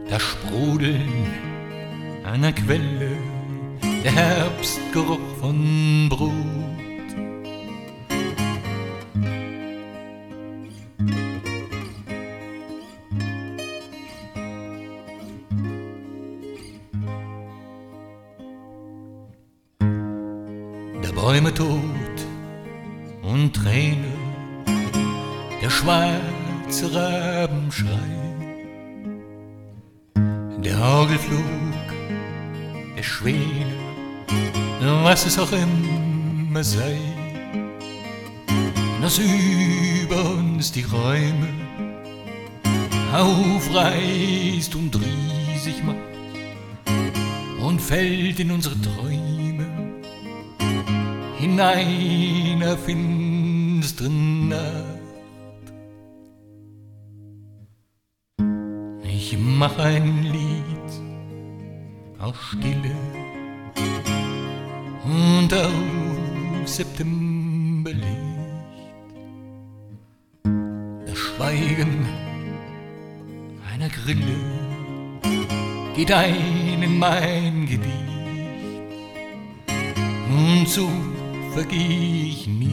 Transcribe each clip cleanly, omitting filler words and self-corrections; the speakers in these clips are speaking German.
das Sprudeln einer Quelle, der Herbstgeruch von Brut. Der Bäume Tod und Träne, der schwarze Rabenschrei, der Orgelflug der Schwäne, was es auch immer sei, dass über uns die Räume aufreißt und riesig macht und fällt in unsere Träume in einer finsteren Nacht. Ich mach ein Lied aus Stille und aus Septemberlicht. Das Schweigen einer Grille geht ein in mein Gedicht, und so vergeh ich nicht.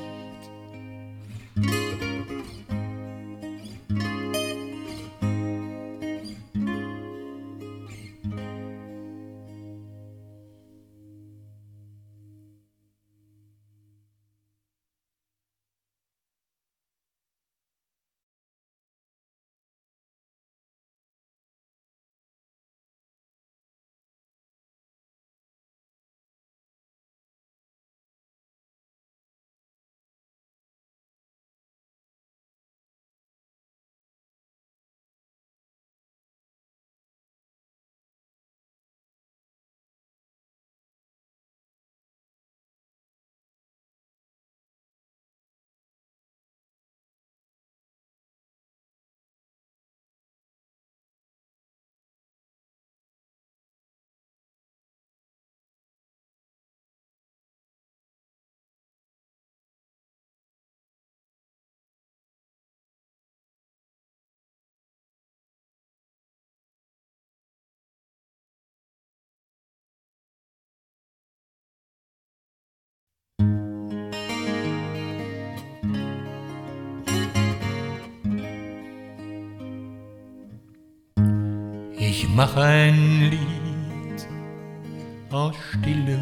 Ich mach ein Lied aus Stille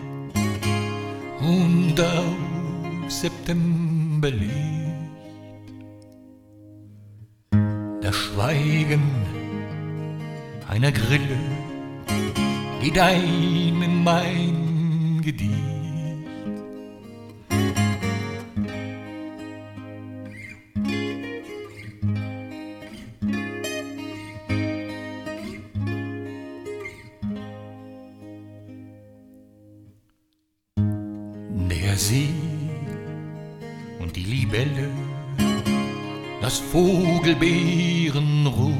und aus Septemberlicht. Das Schweigen einer Grille geht ein in mein Gedicht. Der See und die Libelle, das Vogelbeerenrot,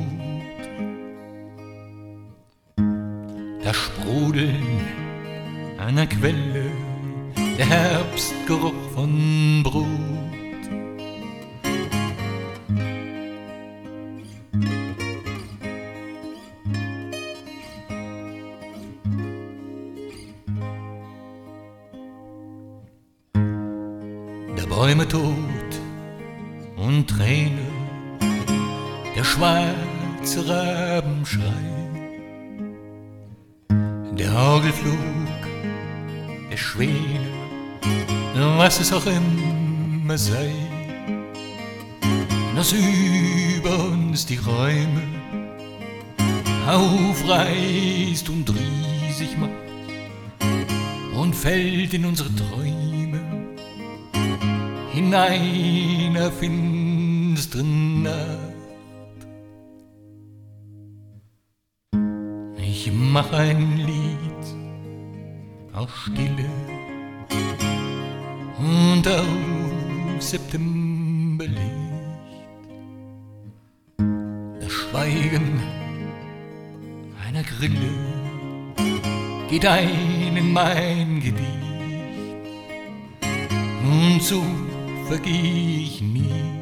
das Sprudeln einer Quelle, der Herbstgeruch von Brut. Der Bäume Tod und Träne, der schwarze Rabenschrei, der Orgelflug der Schwäne, was es auch immer sei, das über uns die Räume aufreißt und riesig macht und fällt in unsere Träume in einer finsteren Nacht. Ich mach ein Lied aus Stille und aus Septemberlicht. Das Schweigen einer Grille geht ein in mein Gedicht, und so vergeh ich nie.